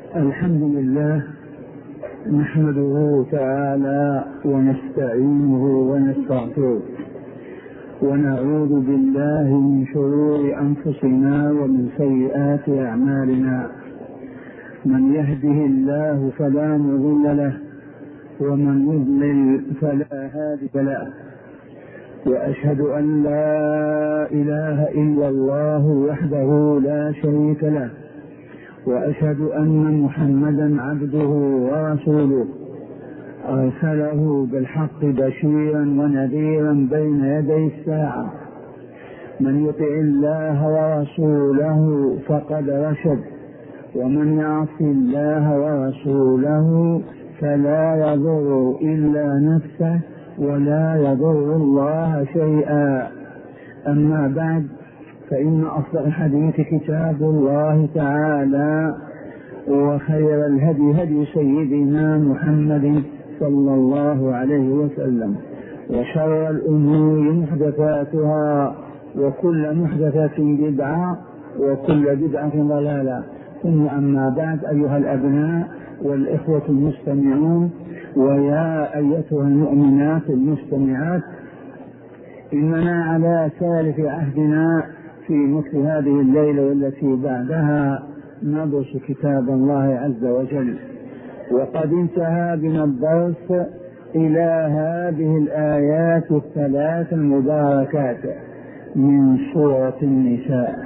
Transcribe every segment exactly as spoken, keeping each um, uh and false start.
الحمد لله نحمده تعالى ونستعينه ونستغفره ونعوذ بالله من شرور أنفسنا ومن سيئات أعمالنا. من يهده الله فلا مضل له ومن يضلل فلا هادي له، وأشهد أن لا إله إلا الله وحده لا شريك له، وأشهد أن محمدا عبده ورسوله أرسله بالحق بشيرا ونذيرا بين يدي الساعة. من يطع الله ورسوله فقد رشد، ومن يعص الله ورسوله فلا يضر إلا نفسه ولا يضر الله شيئا. أما بعد، فإن أصدق الحديث كتاب الله تعالى، وخير الهدي هدي سيدنا محمد صلى الله عليه وسلم، وشر الأمور محدثاتها، وكل محدثة بدعة، وكل بدعة ضلالة. ثم أما بعد، أيها الأبناء والإخوة المستمعون، ويا أيتها المؤمنات المستمعات، إننا على سالف عهدنا في مثل هذه الليلة والتي بعدها ندرس كتاب الله عز وجل، وقد انتهى بنا الدرس إلى هذه الآيات الثلاث المباركات من سورة النساء.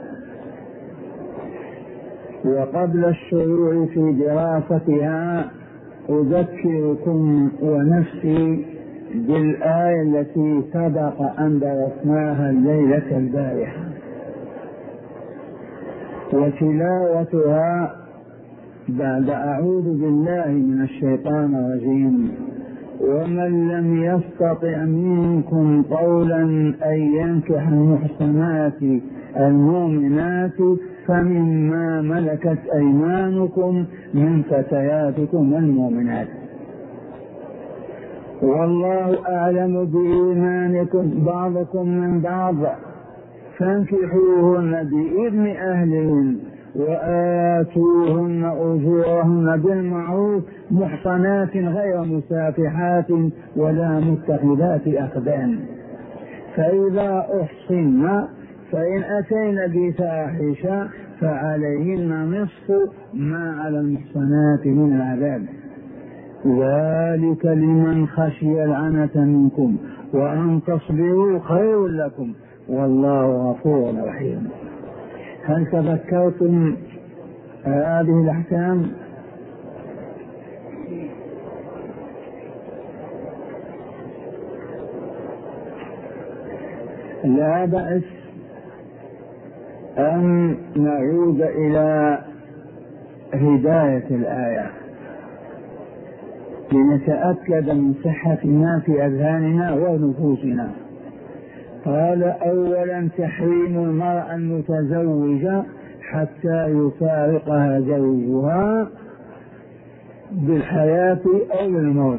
وقبل الشروع في دراستها أذكركم ونفسي بالآية التي سبق أن درسناها الليلة البارحة، وتلاوتها بعد أعوذ بالله من الشيطان الرجيم: ومن لم يستطع منكم طولا أن ينكح المحصنات المؤمنات فمما ملكت أيمانكم من فتياتكم المؤمنات، والله أعلم بإيمانكم بعضكم من بعض، فانكحوهن بإذن أهلهن وآتوهن أجورهن بالمعروف محصنات غير مسافحات ولا متخذات أخدان، فإذا أحصن فإن أتين بفاحشة فعليهن نصف ما على المحصنات من العذاب، ذلك لمن خشي العنة منكم وأن تصبروا خير لكم والله غفور رحيم. هل تذكرتم هذه الأحكام؟ لا بأس أن نعود إلى هداية الآية لنتأكد من صحة ما في أذهاننا ونفوسنا. قال: أولا تحريم المرأة المتزوجة حتى يفارقها زوجها بالحياة أو بالموت.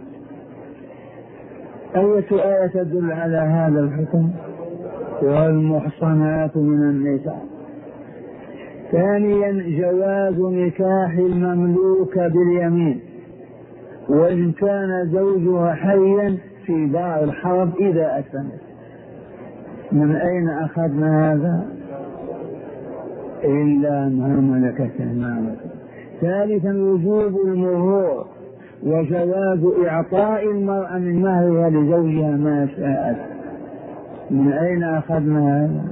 أية آية تدل على هذا الحكم؟ والمحصنات من النساء. ثانيا جواز نكاح المملوك باليمين وإن كان زوجها حيا في دار الحرب إذا أسلمت. من أين أخذنا هذا؟ إلا ما ملكت أيمانكم. ثالثا وجوب المهور وجواز إعطاء المرأة من مهرها لزوجها ما شاءت. من أين أخذنا هذا؟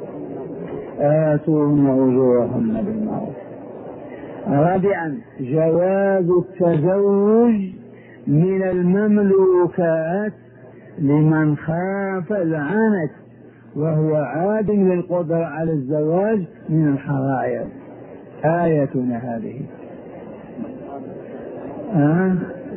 آتوهن أجورهن بالمعروف. رابعا جواز التزوج من المملوكات لمن خاف العنت وهو عادم للقدرة على الزواج من الحرائر. آيتنا هذه. أه؟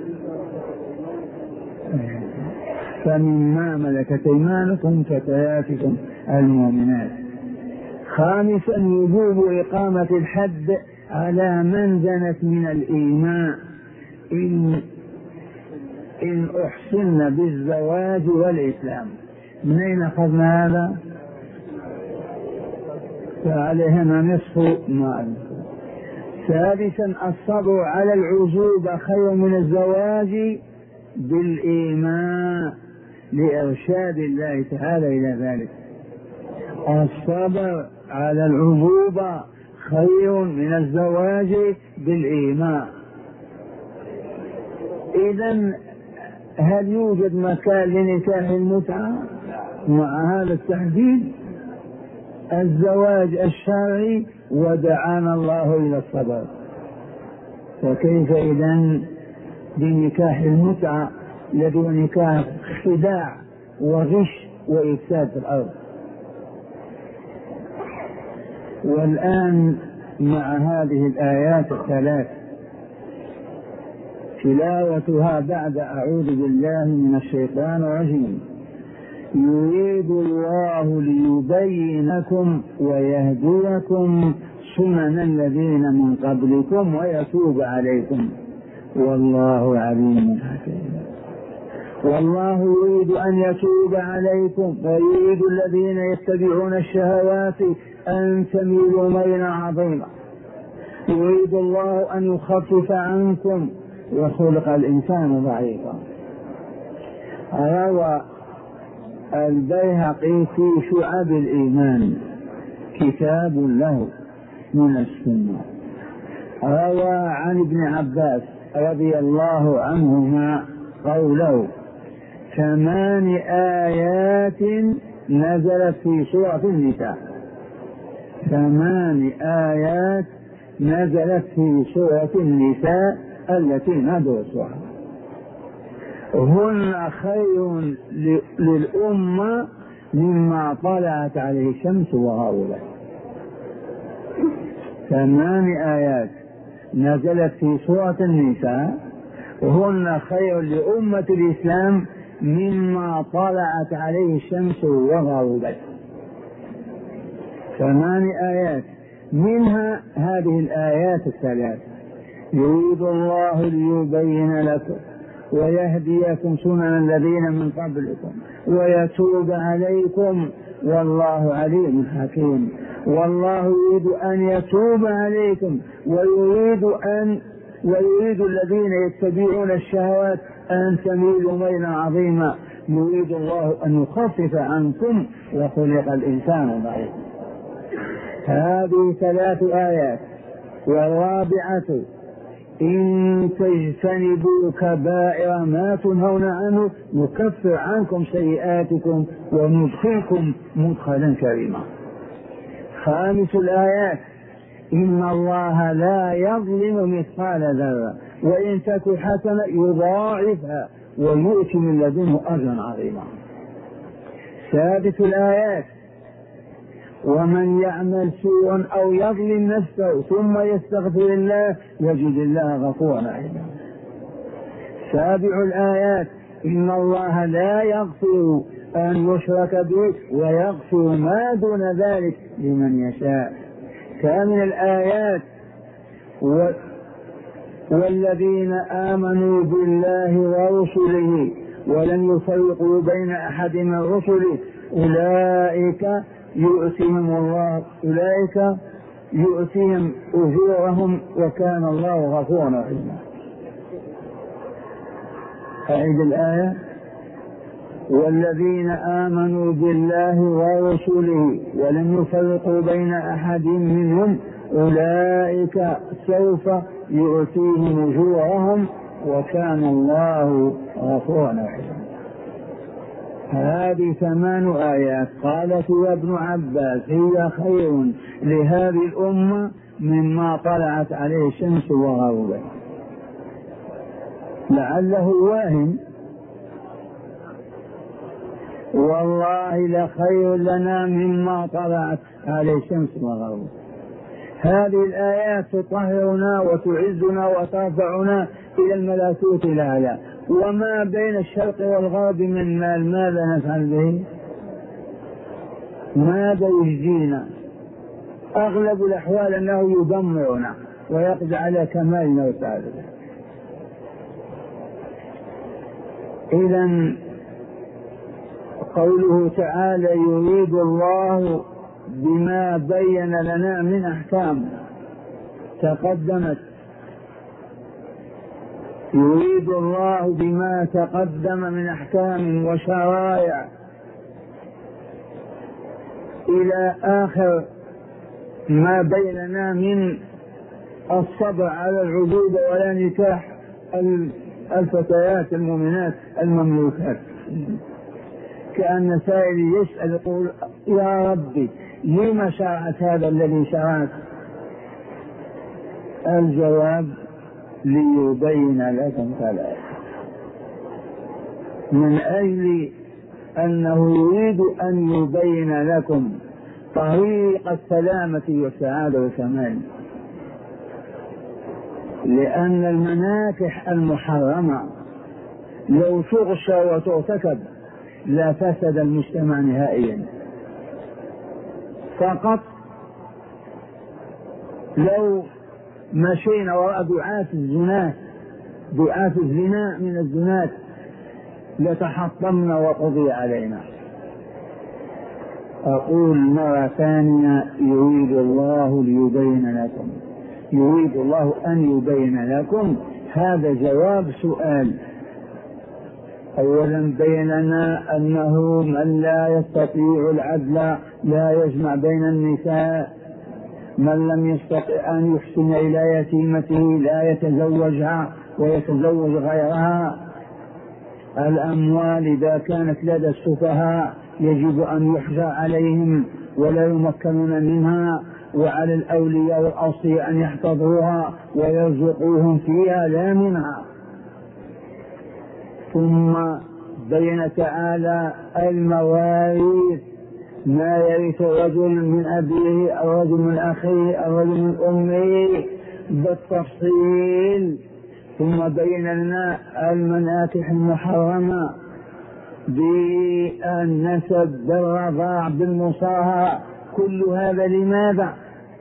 فمما ملكت أيمانكم فتياتكم المؤمنات. خامسا وجوب إقامة الحد على من زنت من الإيماء إن, إن أحسن بالزواج والإسلام. من أين أخذنا هذا؟ فعليهما نصف ما أنفقوا. سادسا الصبر على العزوبة خير من الزواج بالإيمان لإرشاد الله تعالى إلى ذلك. الصبر على العزوبة خير من الزواج بالإيمان. إذن هل يوجد مكان لنكاح المتعة مع هذا التحديد؟ الزواج الشرعي ودعانا الله إلى الصبر، فكيف إذن بنكاح المتعة الذي هو نكاح خداع وغش وإفساد في الأرض؟ والآن مع هذه الآيات الثلاث تلاوتها بعد أعوذ بالله من الشيطان الرجيم: يريد الله ليبين لكم ويهديكم سنن الذين من قبلكم ويتوب عليكم والله عليم حكيم. والله يريد أن يتوب عليكم ويريد الذين يتبعون الشهوات أن تميلوا ميلا عظيما. يريد الله أن يخفف عنكم وخلق الإنسان ضعيفا. روى البيهقي في شعب الإيمان كتاب له من السنة، روى عن ابن عباس رضي الله عنهما قوله: ثمان آيات نزلت في سورة النساء. ثمان آيات نزلت في سورة النساء التي ندرسها، هن خير للأمة مما طلعت عليه الشمس وغربت. ثمان آيات نزلت في سورة النساء هن خير لأمة الإسلام مما طلعت عليه الشمس وغربت. ثمان آيات، منها هذه الآيات الثلاث: يريد الله ليبين لكم ويهديكم سنن الذين من قبلكم ويتوب عليكم والله عليم حكيم. والله يريد أن يتوب عليكم ويريد أن ويريد الذين يتبعون الشهوات أن تميلوا ميلا عظيما. يريد الله أن يخفف عنكم وخلق الإنسان ضعيفا. هذه ثلاث آيات. والرابعة: إن تجتنبوا كبائر ما تنهون عنه نكفر عنكم سيئاتكم وندخلكم مدخلا كريما. خامس الآيات: إن الله لا يظلم مثقال ذرة وإن تك حسنة يضاعفها ويؤتي من لدنه أجرا عظيما. سادس الآيات: ومن يعمل سوءا أو يظلم نفسه ثم يستغفر الله يجد الله غفورا رحيما. سابع الآيات: إن الله لا يغفر أن يشرك به ويغفر ما دون ذلك لمن يشاء. ثامن الآيات: و... والذين آمنوا بالله ورسله ولم يفرقوا بين أحد من رسله أولئك يؤتيهم الله أولئك يؤتيهم أجورهم وكان الله غفورا رحيما. أعيد الآية: والذين آمنوا بالله ورسله ولم يفرقوا بين أحد منهم أولئك سوف يؤتيهم أجورهم وكان الله غفورا رحيما. هذه ثمان آيات. قالت يا ابن عباس: هي خير لهذه الأمة مما طلعت عليه الشمس وغربت. لعله واهم: والله لخير لنا مما طلعت عليه الشمس وغربت. هذه الآيات تطهرنا وتعزنا وترفعنا إلى الملكوت الأعلى. وما بين الشرق والغرب من مال ماذا نفعل به؟ ماذا يجزينا؟ أغلب الأحوال أنه يدمرنا ويقضي على كمالنا وسعادتنا. إذن قوله تعالى: يريد الله بما بين لنا من أحكام تقدمت. يريد الله بما تقدم من أحكام وشرائع إلى آخر ما بيننا من الصبر على العبودة ولا نكاح الفتيات المؤمنات المملوكات، كأن سائل يسأل يقول يا ربي لما شرعت هذا الذي شرعت؟ الجواب ليبين لكم ثلاثة، من أجل أنه يريد أن يبين لكم طريق السلامة والسعادة والكمال، لأن المناكح المحرمة لو تغشى وترتكب لا فسد المجتمع نهائيا، فقط لو مشينا وراء دعاة الزنا دعاة الزنا من الزنات لتحطمنا وقضي علينا. أقول مرة ثانية، يريد الله ليبين لكم، يريد الله أن يبين لكم. هذا جواب سؤال. أولا بيننا أنه من لا يستطيع العدل لا يجمع بين النساء، من لم يستطع أن يحسن إلى يتيمته لا يتزوجها ويتزوج غيرها. الأموال إذا كانت لدى السفهاء يجب أن يحجر عليهم ولا يمكنون منها، وعلى الأولياء والأوصياء أن يحفظوها ويرزقوهم فيها لا منها. ثم بين تعالى المواريث، ما يرث الرجل من أبيه الرجل من أخيه الرجل من أمه بالتفصيل. ثم بين لنا المناكح المحرمة بالنسب بالرضاع بالمصاهرة. كل هذا لماذا؟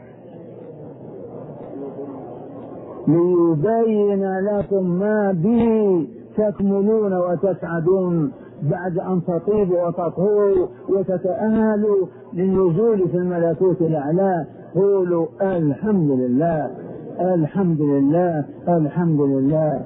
ليبين لكم ما به تكملون وتسعدون بعد أن تطيبوا وتطهروا وتتأهلوا للنزول في الملكوت الأعلى. قولوا الحمد لله الحمد لله الحمد لله.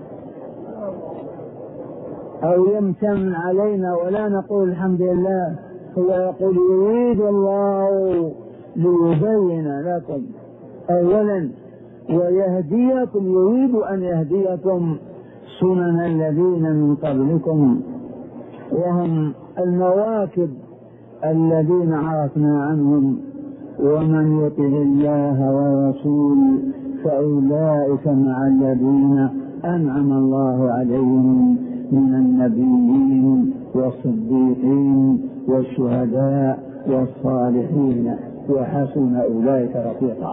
أو يمتن علينا ولا نقول الحمد لله. هو يقول يريد الله ليبين لكم أولا ويهديكم، يريد أن يهديكم سنن الذين من قبلكم وهم المواكب الذين عرفنا عنهم. ومن يطع الله والرسول فأولئك مع الذين أنعم الله عليهم من النبيين والصديقين والشهداء والصالحين وحسن أولئك رفيقا.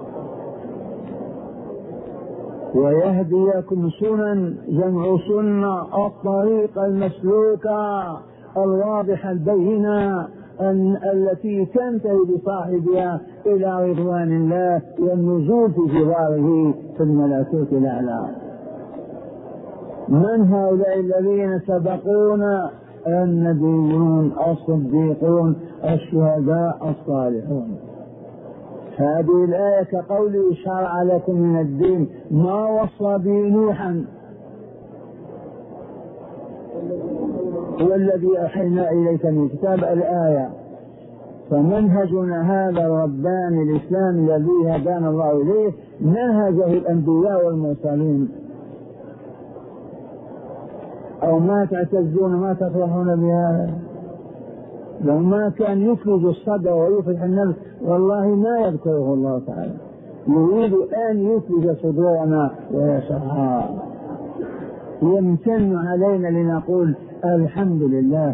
ويهديكم سنن جمع سنة الطريق المسلوكة الواضحة البينة التي تنتهي بصاحبها إلى رضوان الله والنزول في جواره في الملكوت الأعلى. من هؤلاء الذين سبقونا؟ النبيون الصديقون الشهداء الصالحون. هذه الآية كقوله شرع لكم من الدين ما وصى به نوحا والذي أوحينا إليك من الكتاب الآية. فمنهجنا هذا الرباني الإسلامي الذي هدانا الله إليه نهجه الأنبياء والمرسلين. أو ما تعتزون ما تفرحون بهذا؟ لو ما كان يفرج الصدر ويفرح النفس والله ما يذكره الله تعالى. يريد أن يفرج صدورنا ويشرحها. يمتن علينا لنقول الحمد لله.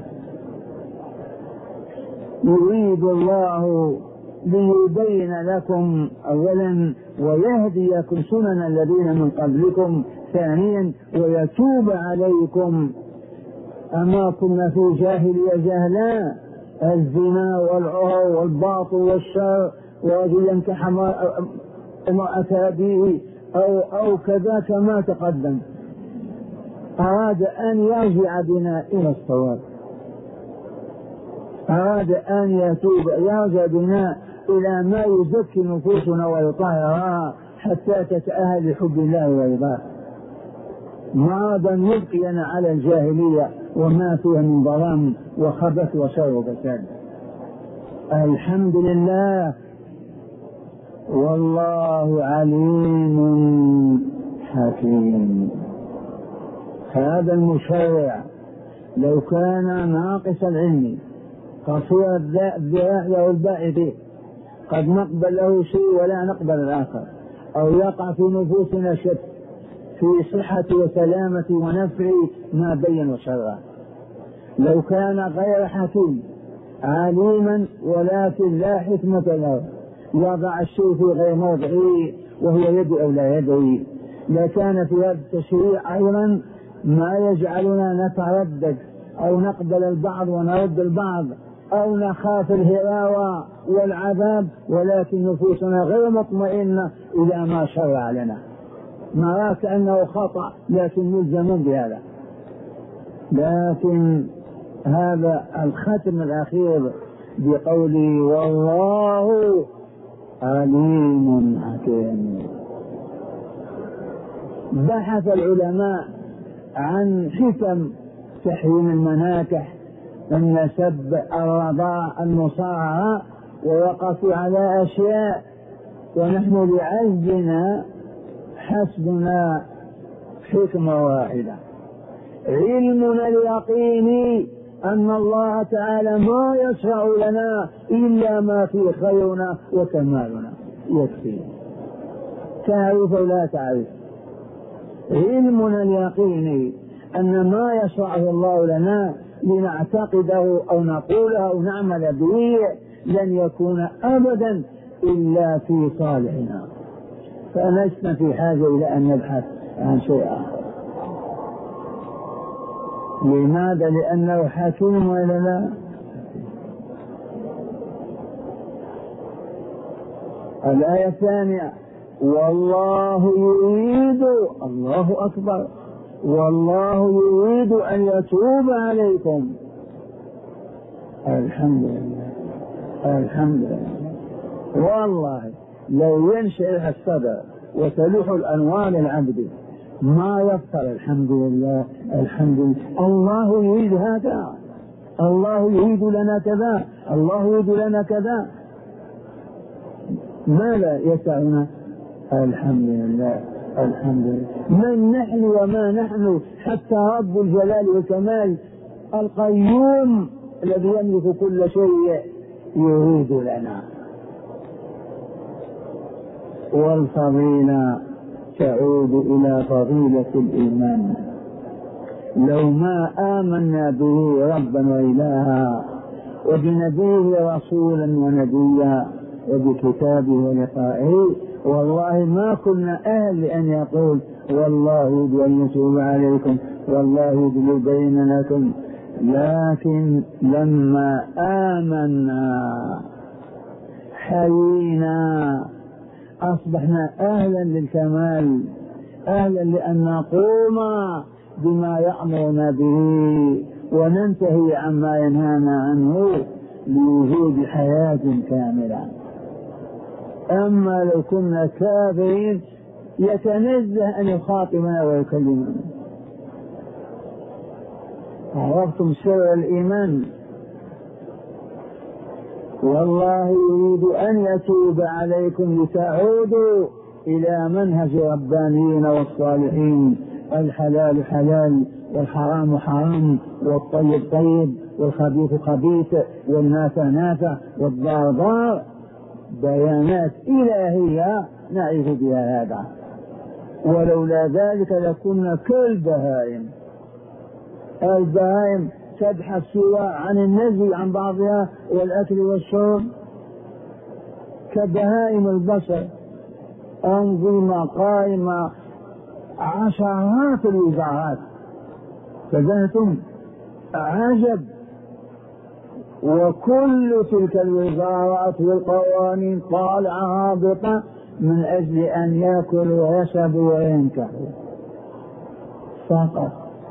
يريد الله ليبين لكم أولا ويهديكم سنن الذين من قبلكم ثانيا ويتوب عليكم. أما كنا في جاهلية جهلا الزنا والعهر والباطل والشر ورجل ينكح امرأة أبيه أو, أو كذا كما تقدم. أراد أن يرجع بنا إلى الصواب، أراد أن يتوب يرجع بنا إلى ما يزكي نفوسنا ويطهرها حتى تتأهل لحب الله ورضاه، مرضا يبقينا على الجاهلية وما فيها من ظلام وخبث وشر وفساد. الحمد لله، والله عليم حكيم. هذا المشرع لو كان ناقص العلم قصير الذراع له الباء فيه، قد نقبل له شيء ولا نقبل الآخر، أو يقع في نفوسنا شك في صحة وسلامة ونفع ما بين شرعه. لو كان غير حكيم عليما ولكن لا حكمة له، يضع الشيء في غير موضعه وهو يدعو أو لا يدعي، لكان في هذا التشريع أيضا ما يجعلنا نتردد أو نقبل البعض ونرد البعض أو نخاف الهراوة والعذاب، ولكن نفوسنا غير مطمئنة إلى ما شرع لنا، نرى كأنه خطأ لكن ملزم بهذا. لكن هذا الختم الأخير بقوله والله عليم حكيم. بحث العلماء عن حكم تحريم المناكح، النسب، الرضاع، المصارعة، ووقفوا على أشياء، ونحن لعجزنا حسبنا حكمة واحدة. علمنا اليقيني أن الله تعالى ما يشرع لنا إلا ما فيه خيرنا وكمالنا، يكفي. تعرف أو لا تعرف؟ علمنا اليقيني أن ما يشرعه الله لنا لنعتقده أو نقوله أو نعمل به لن يكون أبدا إلا في صالحنا، فلسنا في حاجة إلى أن نبحث عن شيء آخر. لماذا؟ لأنه حكيم ولا لا؟ الآية الثانية والله يريد، الله أكبر، والله يريد أن يتوب عليكم. الحمد لله، الحمد لله. والله لو ينشرح الصدر وتلوح الأنوار العبد ما يفطر. الحمد لله، الحمد لله. الله يريد هذا، الله يريد لنا كذا، الله يريد لنا كذا، ما لا يسعنا. الحمد لله، الحمد لله. من نحن وما نحن حتى رب الجلال والكمال القيوم الذي يملك كل شيء يريد لنا. والفضيلة تعود إلى فضيلة الإيمان. لو ما آمنا به ربا وإلها وبنبيه رسولا ونبيا وبكتابه ولقائه، والله ما كنا أهل لأن يقول والله يريد أن يتوب عليكم، والله يريد يبين لكم. لكن لما آمنا حيينا أصبحنا أهلا للكمال، أهلا لأن نقوم بما يأمرنا به وننتهي عما ينهانا عنه لوجود حياة كاملة. أما لو كنا كافرين يتنزه أن يخاطبنا ويكلمنا. عرفتم سر الإيمان؟ والله يريد أن يتوب عليكم لتعودوا إلى منهج ربانيين والصالحين. الحلال حلال والحرام حرام والطيب طيب والخبيث خبيث والنافع نافع والضار ضار، بيانات إلهية نعرف بها هذا. ولولا ذلك لكنا كالبهائم. البهائم تبحث سوى عن النزل عن بعضها والأكل والشرب، كبهائم البشر، أنظمة قائمة عشرات الوزارات، فذهتم عجب. وكل تلك الوزارات والقوانين طالعة هابطة من أجل أن يأكلوا ويشربوا وينكحوا فقط.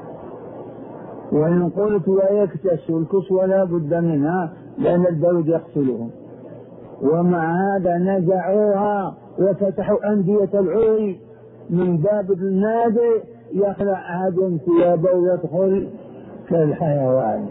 وإن قلت ويكتسوا الكسوة لا بد منها لأن البرد يقتلهم، ومع هذا نزعوها وفتحوا أندية العري من باب النادي، يخلع أحد ثيابه ويدخل كالحيوان.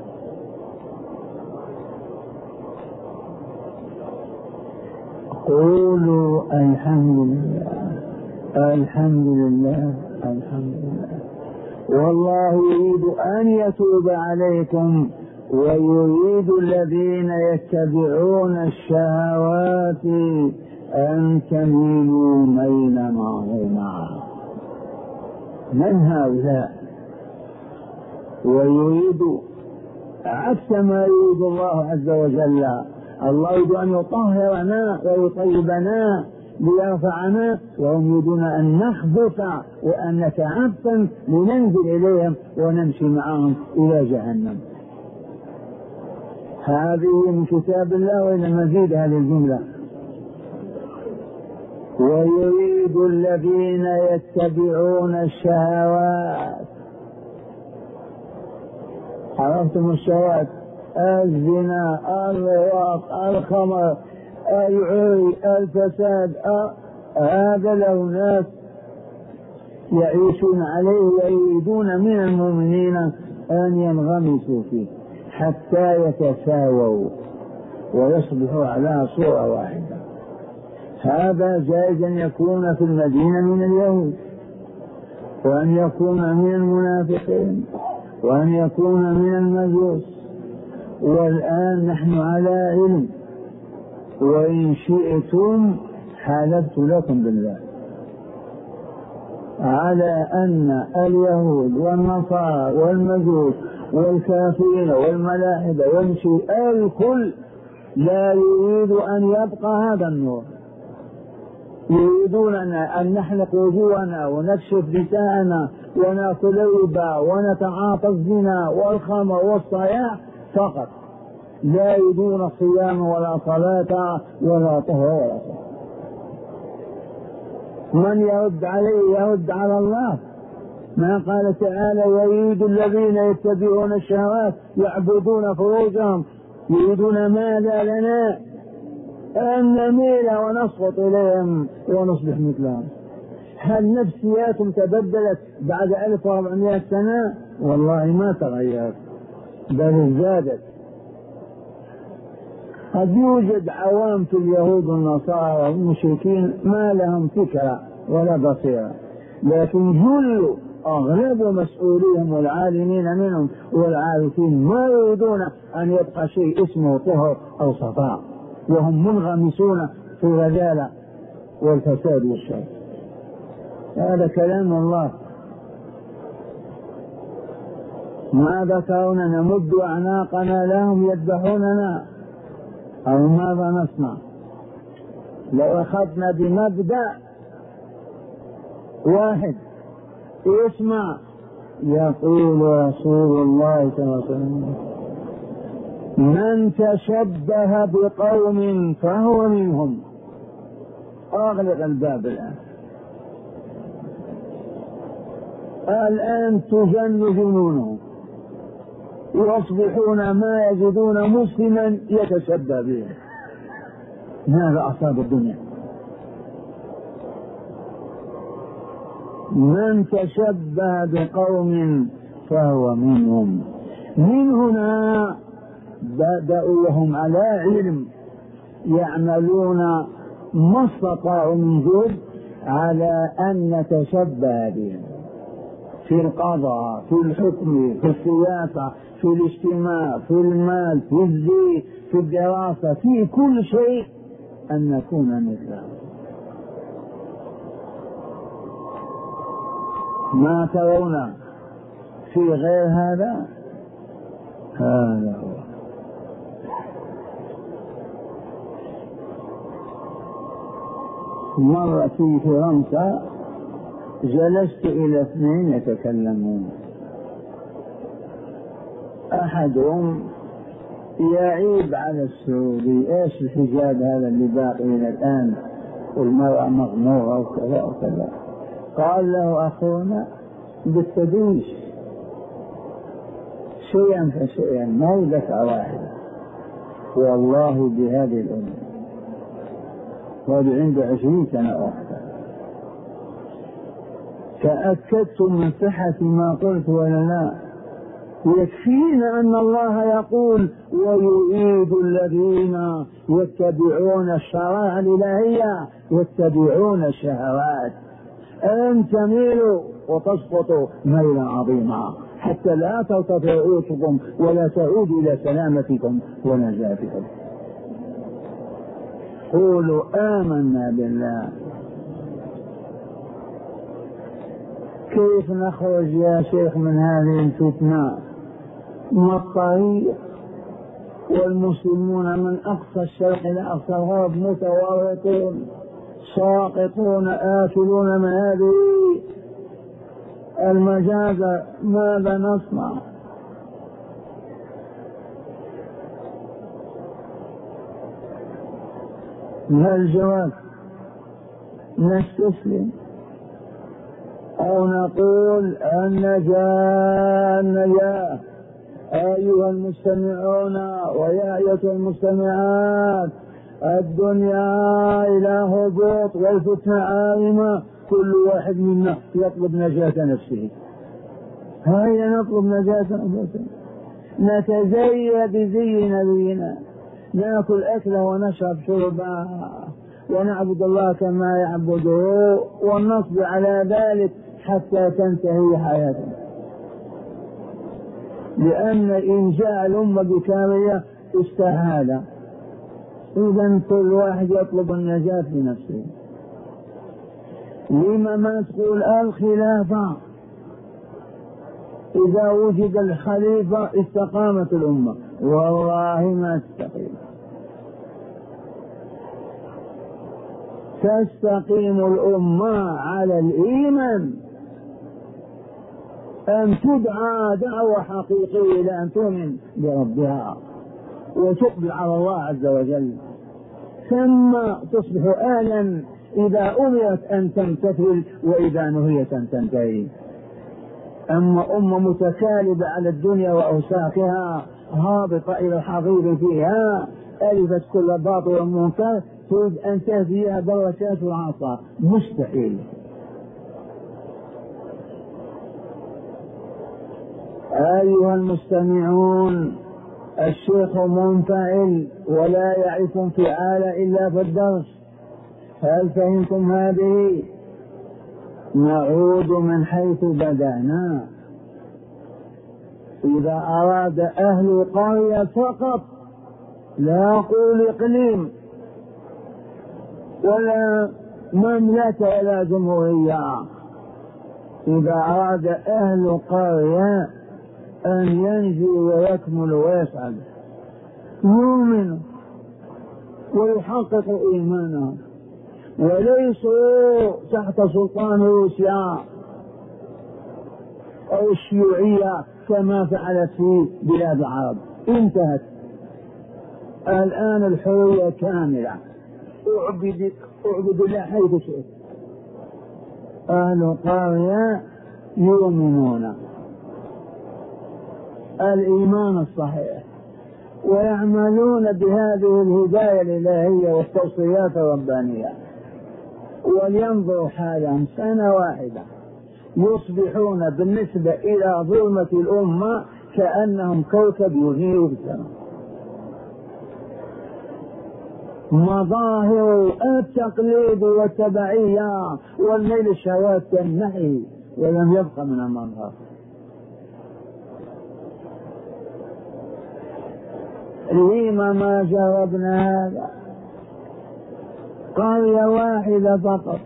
قولوا الحمد لله الحمد لله الحمد لله، والله يريد أن يتوب عليكم ويريد الذين يتبعون الشهوات أن تميلوا ميلا عظيما. من هؤلاء؟ ويريد عكس ما يريد الله عز وجل. الله يريد أن يطهرنا ويطيبنا ليرفعنا، وهم يريدون أن نخبث وأن نتعفن لننزل إليهم ونمشي معهم إلى جهنم. هذه من كتاب الله، وإلى مزيد هذه الجملة. ويريد الذين يتبعون الشهوات. عرفتم الشهوات؟ الزنا، اللواط، الخمر، العري، الفساد. هذا له ناس يعيشون عليه ويريدون من المؤمنين أن ينغمسوا فيه حتى يتساووا ويصبحوا على صورة واحدة. هذا جائز أن يكون في المدينة من اليهود، وأن يكون من المنافقين، وأن يكون من المجوس. والآن نحن على علم، وإن شئتم حلفت لكم بالله على أن اليهود والنصارى والمجوس والكافرين والملاحدة يمشي الكل لا يريد أن يبقى هذا النور. يريدون أن نحلق وجوهنا ونكشف نساءنا ونأكل الربا ونتعاطى الزنا والخمر والصياح فقط، لا يريدون الصيام ولا صلاة ولا طهر ولا صلاة. من يرد عليه يرد على الله. ما قال تعالى ويريد الذين يتبعون الشهوات يعبدون فروجهم، يريدون ماذا لنا؟ أن نميل ونسقط إليهم ونصبح مثلهم. هل نفسياتهم تبدلت بعد ألف وأربعمائة سنة؟ والله ما تغيرت، بل زادت. قد يوجد عوام في اليهود والنصارى والمشركين ما لهم فكرة ولا بصيرة، لكن جل أغلب مسؤوليهم والعالمين منهم والعارفين ما يريدون أن يبقى شيء اسمه طهر أو صفاء، وهم منغمسون في الرذالة والفساد والشر. هذا كلام الله. ما ذكرنا نمد أعناقنا لهم يذبحوننا، أو ماذا نصنع؟ لو أخذنا بمبدأ واحد اسمع، يقول رسول الله صلى الله عليه وسلم من تشبه بقوم فهو منهم. أغلق الباب الآن. الآن تجن جنونهم، يصبحون ما يجدون مسلما يتشبه به. ماذا أصاب الدنيا؟ من تشبه بقوم فهو منهم. من هنا بدأوا وهم على علم يعملون ما استطاعوا من جهد على أن نتشبه بهم في القضاء، في الحكم، في السياسة، في الاجتماع، في المال، في الزيت، في الدراسة، في كل شيء أن نكون مثلهم. ما ترون في غير هذا؟ هذا هو. مرة في فرنسا جلست إلى اثنين يتكلمون، أحدهم يعيب على السعودي، إيش الحجاب هذا اللي باقي إلى الآن والمرأة مغمورة وكذا وكذا. قال له أخونا بالتدريج شيئا فشيئا، ما هو دفعة واحدة، والله بهذه الأمة وهذا عنده عشرين سنة أخرى. تأكدتم من صحة ما قلت ولا لا؟ يكفينا أن الله يقول ويريد الذين يتبعون الشرائع الإلهية يتبعون الشهوات أن تميلوا وتسقطوا ميلا عظيما حتى لا ترتفع رؤوسكم ولا تعودوا إلى سلامتكم ونجاتكم. قولوا آمنا بالله. كيف نخرج يا شيخ من هذه الفتنة؟ ما الطريق؟ والمسلمون من أقصى الشرق إلى أقصى الغرب متورطون ساقطون آكلون من هذه المجازة. ماذا نصنع؟ ما الجواب؟ نستسلم أو نقول النجاة النجاة؟ أيها المستمعون ويا أيها المستمعات، الدنيا إلى هبوط والفتنة عارمة، كل واحد منا يطلب نجاة نفسه. هيا نطلب نجاة نفسه، نتزيى بزي نبينا، نأكل أكله ونشرب شربا ونعبد الله كما يعبده ونصبر على ذلك حتى تنتهي حياتنا، لأن إنجاء الأمة بكاملها استحالة. إذا كل واحد يطلب النجاة بنفسه. لما ما تقول الخلافة؟ إذا وجد الخليفة استقامت الأمة، والله ما تستقيم. تستقيم الأمة على الإيمان، أن تدعى دعوة حقيقية إلى أن تؤمن بربها وتقبل على الله عز وجل، ثم تصبح آلا إذا أمرت أن تمتثل وإذا نهيت أن تنتهي. أما أمة متكالبة على الدنيا وأوساخها هابطة إلى الحضيض فيها، ألفت كل باطل ومنكر، تريد أن تهديها بركات العصا، مستحيل. أيها المستمعون، الشيخ منفعل ولا يعرف انفعال إلا في الدرس. هل فهمتم هذه؟ نعود من حيث بدأنا. إذا أراد أهل قرية فقط، لا أقول إقليم ولا مملكة ولا جمهورية، إذا أراد أهل قرية أن ينجو ويكمل ويسعد، يؤمن ويحقق إيمانه وليسوا تحت سلطان روسيا أو الشيوعية كما فعلت في بلاد العرب. انتهت الآن الحرية كاملة، اعبد اعبد الله حيث شئت. أهل قرية يؤمنون الإيمان الصحيح ويعملون بهذه الهداية الإلهية والتوصيات الربانية، ولينظروا حالهم سنة واحدة يصبحون بالنسبة إلى ظلمة الأمة كأنهم كوكب يغير بالسماء. مظاهر التقليد والتبعية والميل الشهوات تنحي ولم يبق من المنظر. لما ما جربنا هذا؟ قرية واحدة فقط،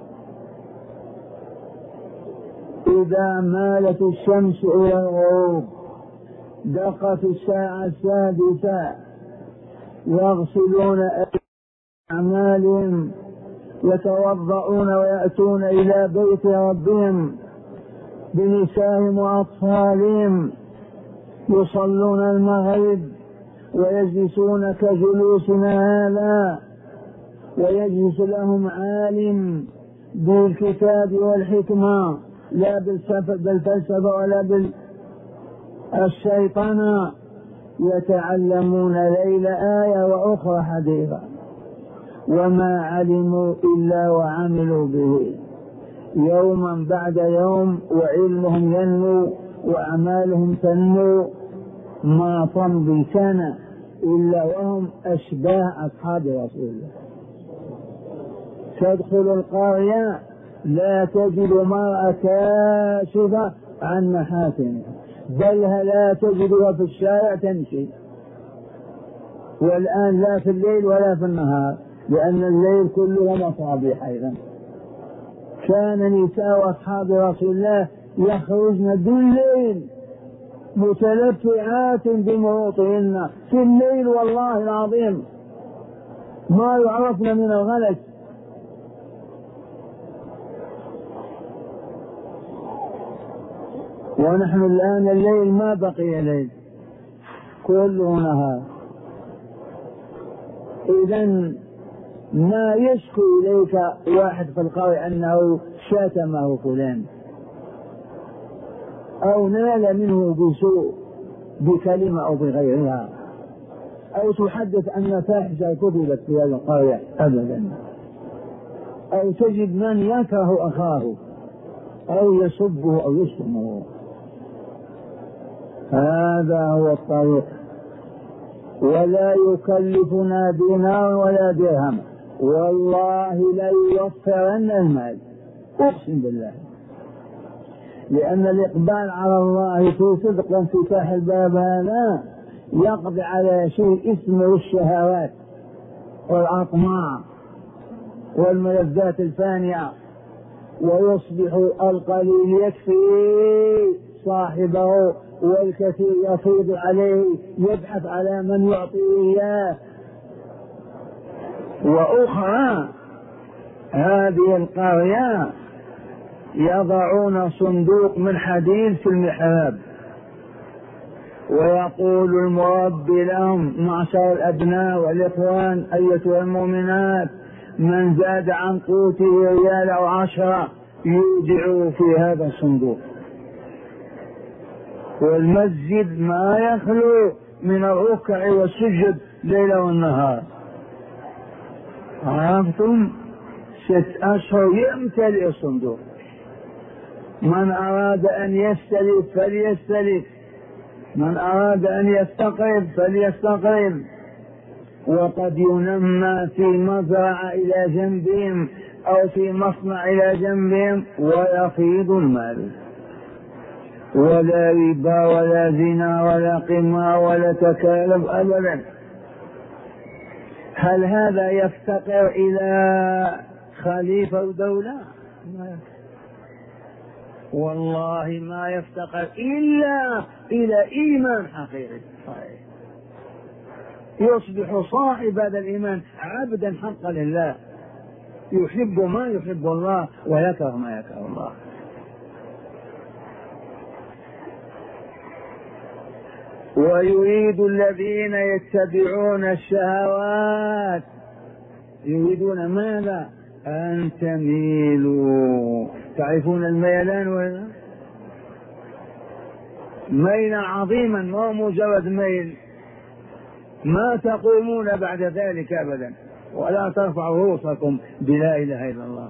إذا مالت الشمس إلى الغروب دقت الساعة السادسة يغسلون أعمالهم، يتوضؤون ويأتون إلى بيت ربهم بنسائهم وأطفالهم، يصلون المغرب ويجلسون كجلوسنا هذا، ويجلس لهم عالم بالكتاب والحكمة لا بالفلسفة ولا بالشيطنة، يتعلمون ليلة آية وأخرى حديثا، وما علموا إلا وعملوا به يوما بعد يوم، وعلمهم ينمو وأعمالهم تنمو، ما تمضي سنة إلا وهم أشباه أصحاب رسول الله. تدخل القرية لا تجد مرأة كاشفة عن محاسنها، بل لا تجدها في الشارع تمشي. والآن لا في الليل ولا في النهار، لأن الليل كله مصابيح أيضا. كان نساء أصحاب رسول الله يخرجن بالليل متلفعات بمروطهن في الليل، والله العظيم ما يعرفن من الغلس. ونحن الآن الليل ما بقي ليل، كله نهار. إذن ما يشكو إليك واحد في القرية أنه شاتمه فلان أو نال منه بسوء بكلمة أو بغيرها، أو تحدث أن فاحشة كتبت في هذه القرية أبدا، أو تجد من يكره أخاه أو يسبه أو يشتمه. هذا هو الطريق. ولا يكلفنا دينار ولا درهم، والله لا يوفرن المال، أقسم بالله، لأن الإقبال على الله في صدق وانفتاح الباب هذا يقضي على شيء اسمه الشهوات والأطماع والملذات الفانية، ويصبح القليل يكفي صاحبه والكثير يفيض عليه، يبحث على من يعطيه إياه. وأخرى هذه القرية يضعون صندوق من حديد في المحراب، ويقول المربي لهم: معشر الأبناء والإخوان أيتها المؤمنات، من زاد عن قوته ريال أو عشرة يودع في هذا الصندوق. والمسجد ما يخلو من الركع والسجد ليلا والنهار. عرفتم؟ ست أشهر يمتلئ الصندوق. من أراد أن يستلف فليستلف، من أراد أن يستقرض فليستقرض. وقد ينمى في مزرعة إلى جنبهم أو في مصنع إلى جنبهم ويفيض المال، ولا ربا ولا زنا ولا قمار ولا تكالب أبدا. هل هذا يفتقر إلى خليفة ودولة؟ والله ما يفتقر إلا إلى إيمان حقيقي صحيح، يصبح صاحب هذا الإيمان عبدا حقا لله، يحب ما يحب الله ويكره ما يكره الله. ويريد الذين يتبعون الشهوات، يريدون ماذا؟ أن تميلوا. تعرفون الميلان ولا؟ ميلا عظيما، ما هو مجرد ميل، ما تقومون بعد ذلك أبدا، ولا ترفعوا رؤوسكم بلا إله إلا الله.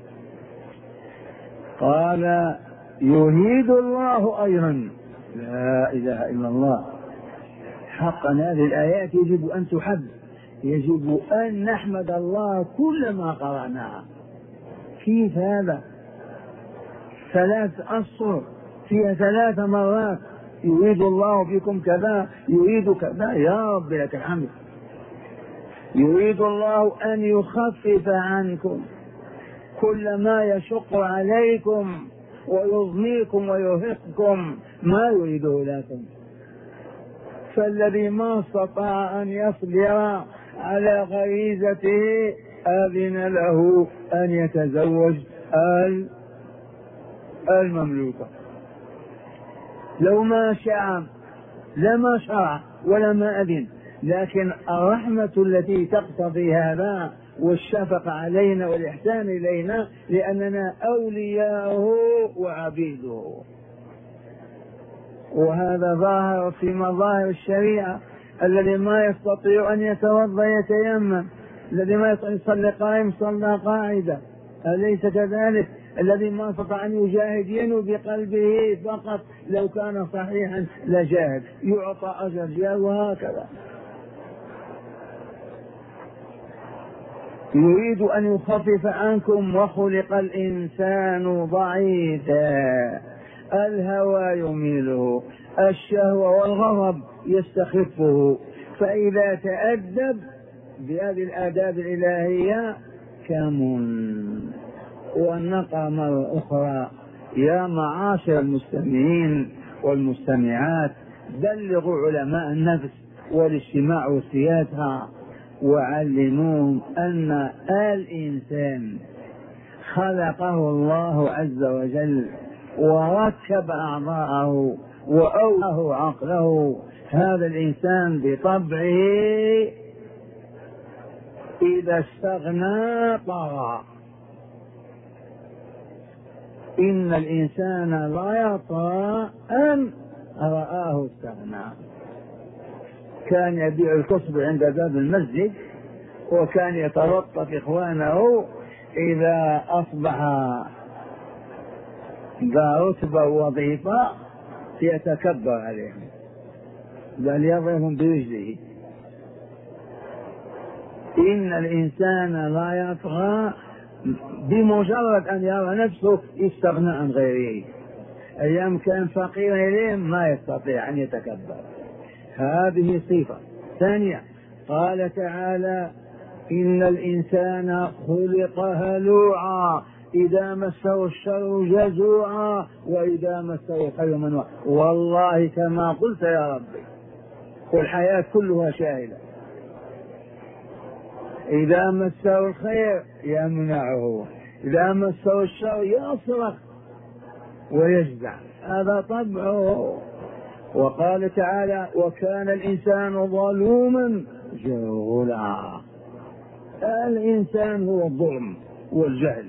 قال: يريد الله أيضا. لا إله إلا الله. حقا هذه الآيات يجب أن تحب، يجب أن نحمد الله كلما قرأناها. كيف هذا؟ ثلاث أسطر فيها ثلاث مرات: يريد الله بكم كذا، يريد كذا، يا رب لك الحمد. يريد الله أن يخفف عنكم كل ما يشق عليكم ويضنيكم ويرهقكم، ما يريده لكم. فالذي ما استطاع أن يصبر على غريزته أذن له أن يتزوج المملوكة. لو ما شاء لما شرع ولما أذن، لكن الرحمة التي تقتضي هذا والشفقة علينا والإحسان إلينا لأننا أولياءه وعبيده. وهذا ظاهر في مظاهر الشريعة. الذي ما يستطيع أن يتوضأ يتيمم، الذي ما يصلي قائم صلى قاعدة، أليس كذلك؟ الذي ما استطاع أن يجاهد ينوي بقلبه فقط، لو كان صحيحا لجاهد يعطى أجر جاهد، وهكذا. يريد أن يخفف عنكم وخلق الإنسان ضعيفا، الهوى يميله، الشهوة والغضب يستخفه، فإذا تأدب بهذه الآداب الإلهية كمن. والنقى مرة أخرى: يا معاشر المستمعين والمستمعات، بلغوا علماء النفس والاجتماع وسيادتها وعلموهم أن الإنسان خلقه الله عز وجل وركب أعضاءه وأوله عقله. هذا الإنسان بطبعه إذا استغنى طغى. إن الإنسان لا يطغى أن رآه استغنى. كان يبيع الكسب عند باب المسجد، وكان يتلطف إخوانه إذا أصبح ذا رتبة ووظيفة يتكبر عليهم، بل يضربهم برجله. إن الإنسان لا يطغى بمجرد أن يرى نفسه استغنى عن غيره. أيام كان فقيرا إليهم ما يستطيع أن يتكبر. هذه صفة ثانية. قال تعالى: إن الإنسان خلق هلوعا إذا مسه الشر جزوعا وإذا مسه الخير منوعا. والله كما قلت يا ربي، والحياة كلها شاهدة. إذا مسه الخير يمنعه، إذا مسه الشر يصرخ ويجزع، هذا طبعه. وقال تعالى: وكان الإنسان ظلوما جهولا. الإنسان هو الظلم والجهل.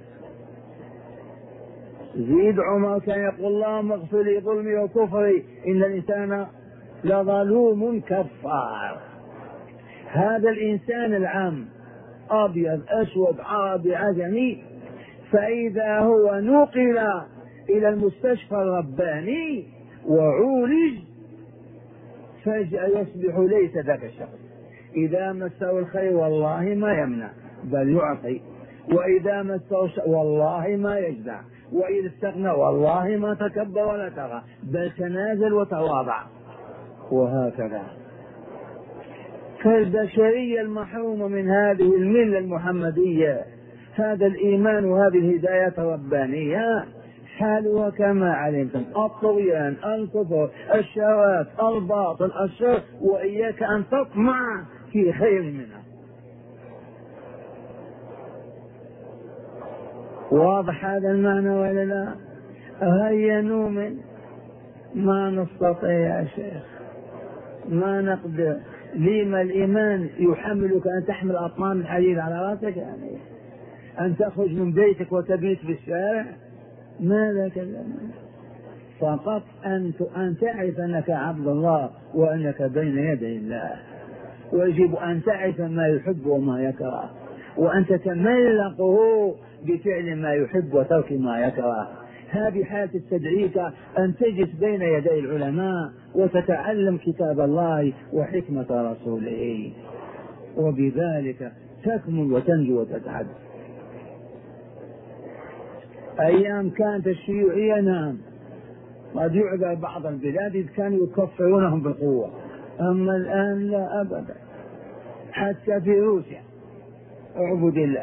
زيد عمر كان يقول: اللهم اغفر لي ظلمي وكفري، إن الإنسان لظلوم كفار. هذا الإنسان العام، أبيض أسود عربي عجمي، فإذا هو نقل إلى المستشفى الرباني وعولج فجأة يصبح ليس ذاك الشخص. إذا مسه الخير والله ما يمنع بل يعطي، وإذا مسه الشر والله ما يجزع، وإذا استغنى والله ما تكبر ولا تغى بل تنازل وتواضع، وهكذا. فالبشرية المحرومة من هذه الملة المحمدية، هذا الإيمان وهذه الهداية الربانية، حالها كما علمتم: الطغيان، الكفر، الشهوات، الباطل، الشر، وإياك أن تطمع في خير منها. واضح هذا المعنى ولا لا؟ هيا نؤمن. ما نستطيع يا شيخ، ما نقدر. لما الإيمان يحملك أن تحمل أطنان الحديد على رأسك؟ يعني أن تخرج من بيتك وتبيت في الشارع؟ ماذا كلام؟ فقط أن أن تعرف أنك عبد الله وأنك بين يدي الله، ويجب أن تعرف ما يحب وما يكره، وأن تتملقه بفعل ما يحب وترك ما يكره. هذه حالة تدعيك أن تجلس بين يدي العلماء وتتعلم كتاب الله وحكمة رسوله، وبذلك تكمل وتنجو وتتعد. أيام كانت الشيوعية نعم قد يعذر بعض البلاد إذ كانوا يكفرونهم بالقوة، أما الآن لا أبدا، حتى في روسيا. اعبد الله.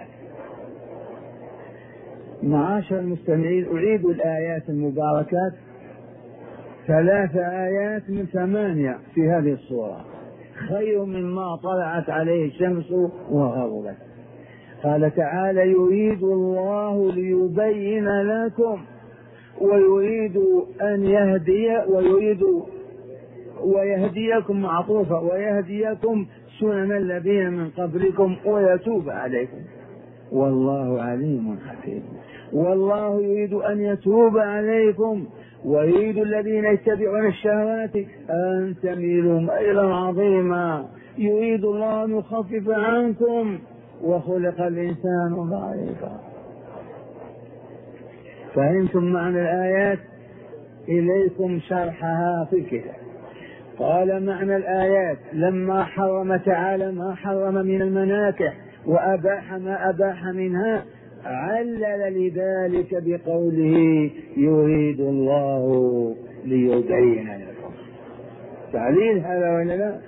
معاشر المستمعين، أعيد الآيات المباركات، ثلاث آيات من ثمانية في هذه الصورة، خير مما طلعت عليه الشمس وغربت. قال تعالى: يريد الله ليبين لكم ويريد أن يهدي ويريد ويهديكم معطوفة ويهديكم سنن الذين من قبلكم ويتوب عليكم والله عليم حكيم. والله يريد أن يتوب عليكم ويريد الذين يتبعون الشهوات أن تميلوا ميلا عظيما. يريد الله أن يخفف عنكم وخلق الإنسان ضعيفا. فهمتم معنى الآيات؟ إليكم شرحها في الكتاب. قال معنى الآيات: لما حرم تعالى ما حرم من المناكح وأباح ما أباح منها، علل لذلك بقوله: يريد الله ليبين لكم. تعليل هذا ولا لا؟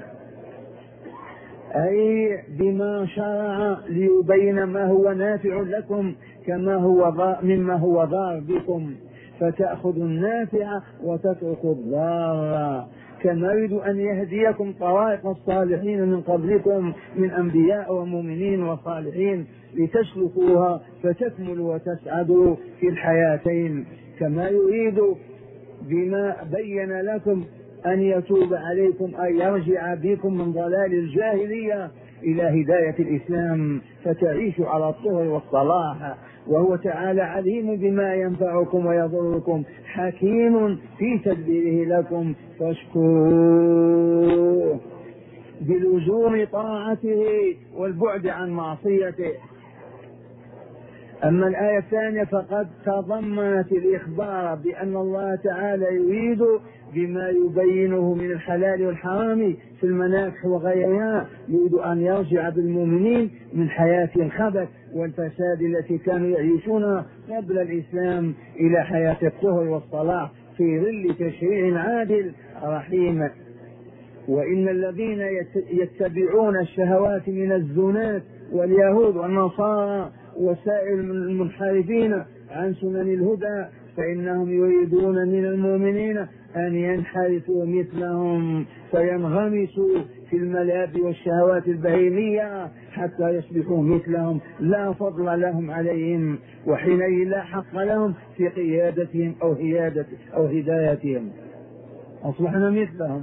أي بما شرع ليبين ما هو نافع لكم كما هو مما هو ضار بكم، فتأخذوا النافع وتتركوا الضار. كما يريد أن يهديكم طرائق الصالحين من قبلكم من أنبياء ومؤمنين وصالحين لتسلكوها فتكملوا وتسعدوا في الحياتين. كما يريد بما بين لكم أن يتوب عليكم، أن يرجع بكم من ضلال الجاهلية إلى هداية الإسلام فتعيشوا على الطهر والصلاح. وهو تعالى عليم بما ينفعكم ويضركم، حكيم في تدبيره لكم، فاشكروه بلزوم طاعته والبعد عن معصيته. أما الآية الثانية فقد تضمنت الإخبار بأن الله تعالى يريد بما يبينه من الحلال والحرام في المناكح وغيرها، يريد أن يرجع بالمؤمنين من حياة الخبث والفساد التي كانوا يعيشونها قبل الإسلام إلى حياة الطهر والصلاح في ظل تشريع عادل رحيم. وإن الذين يتبعون الشهوات من الزنات واليهود والنصارى وسائر المنحرفين عن سنن الهدى فإنهم يريدون من المؤمنين أن ينحرفوا مثلهم فينغمسوا في الملاذ والشهوات البهيمية حتى يصبحوا مثلهم لا فضل لهم عليهم، وحينئذ لا حق لهم في قيادتهم أو هيادة أو هدايتهم، أصبحنا مثلهم.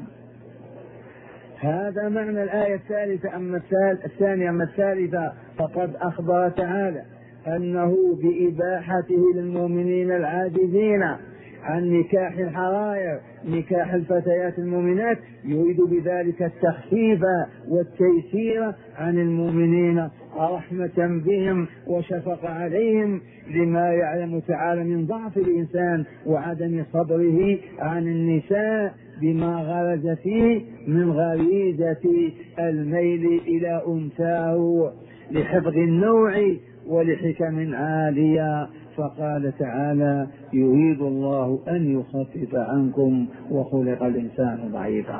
هذا معنى الآية الثالثة. أما الثانية أما الثالثة فقد أخبر تعالى أنه بإباحته للمؤمنين العاجزين عن نكاح الحرائر نكاح الفتيات المؤمنات يريد بذلك التخفيف والتيسير عن المؤمنين رحمة بهم وشفقة عليهم، لما يعلم تعالى من ضعف الإنسان وعدم صبره عن النساء بما غرز فيه من غريزة الميل إلى أنثاه لحفظ النوع ولحكم عالية. فقال تعالى: يريد الله أن يخفف عنكم وخلق الإنسان ضعيفا.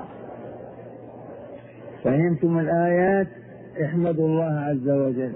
فهمتم الآيات؟ احمدوا الله عز وجل.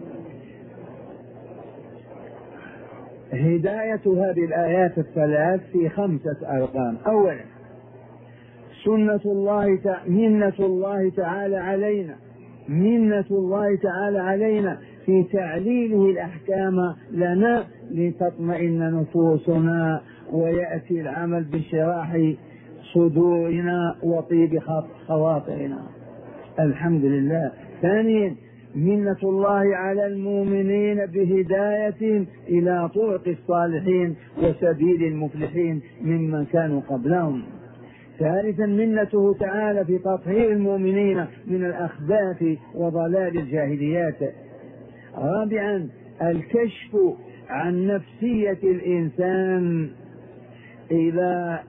هداية هذه الآيات الثلاث في خمسة أرقام. أولا سنة الله تعالى منة الله تعالى علينا منة الله تعالى علينا في تعليله الأحكام لنا لتطمئن نفوسنا ويأتي العمل بشراح صدورنا وطيب خواطرنا. الحمد لله. ثانيا منة الله على المؤمنين بهداية إلى طرق الصالحين وسبيل المفلحين ممن كانوا قبلهم. ثالثا منته تعالى في تطهير المؤمنين من الأخباث وضلال الجاهليات. رابعا الكشف عن نفسية الإنسان إذا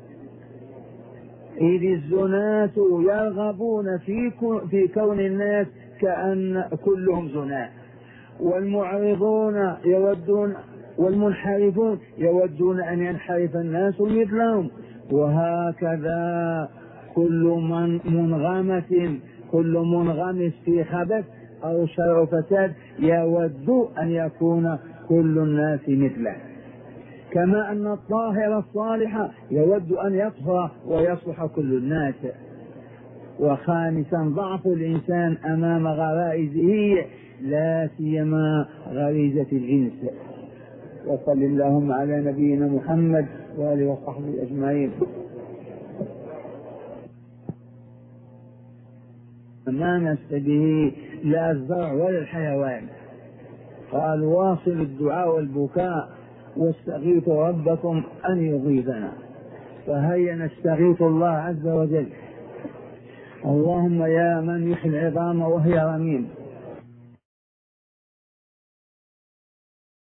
إذ الزناة يرغبون في في كون الناس كأن كلهم زناة، والمعرضون يودون والمنحرفون يودون أن ينحرف الناس مثلهم، وهكذا كل من منغمس كل منغمس في خبث أو شر فساد يود أن يكون كل الناس مثله، كما أن الطاهر الصالح يود أن يطهر ويصلح كل الناس. وخامسا ضعف الإنسان أمام غرائزه لا سيما غريزة الجنس. وصل اللهم على نبينا محمد وآله وصحبه أجمعين. ما نفس به لا الزرع ولا الحيوان. قال: واصل الدعاء والبكاء واستغيثوا ربكم أن يغيثنا. فهيا نستغيث الله عز وجل. اللهم يا من يحيي العظام وهي رميم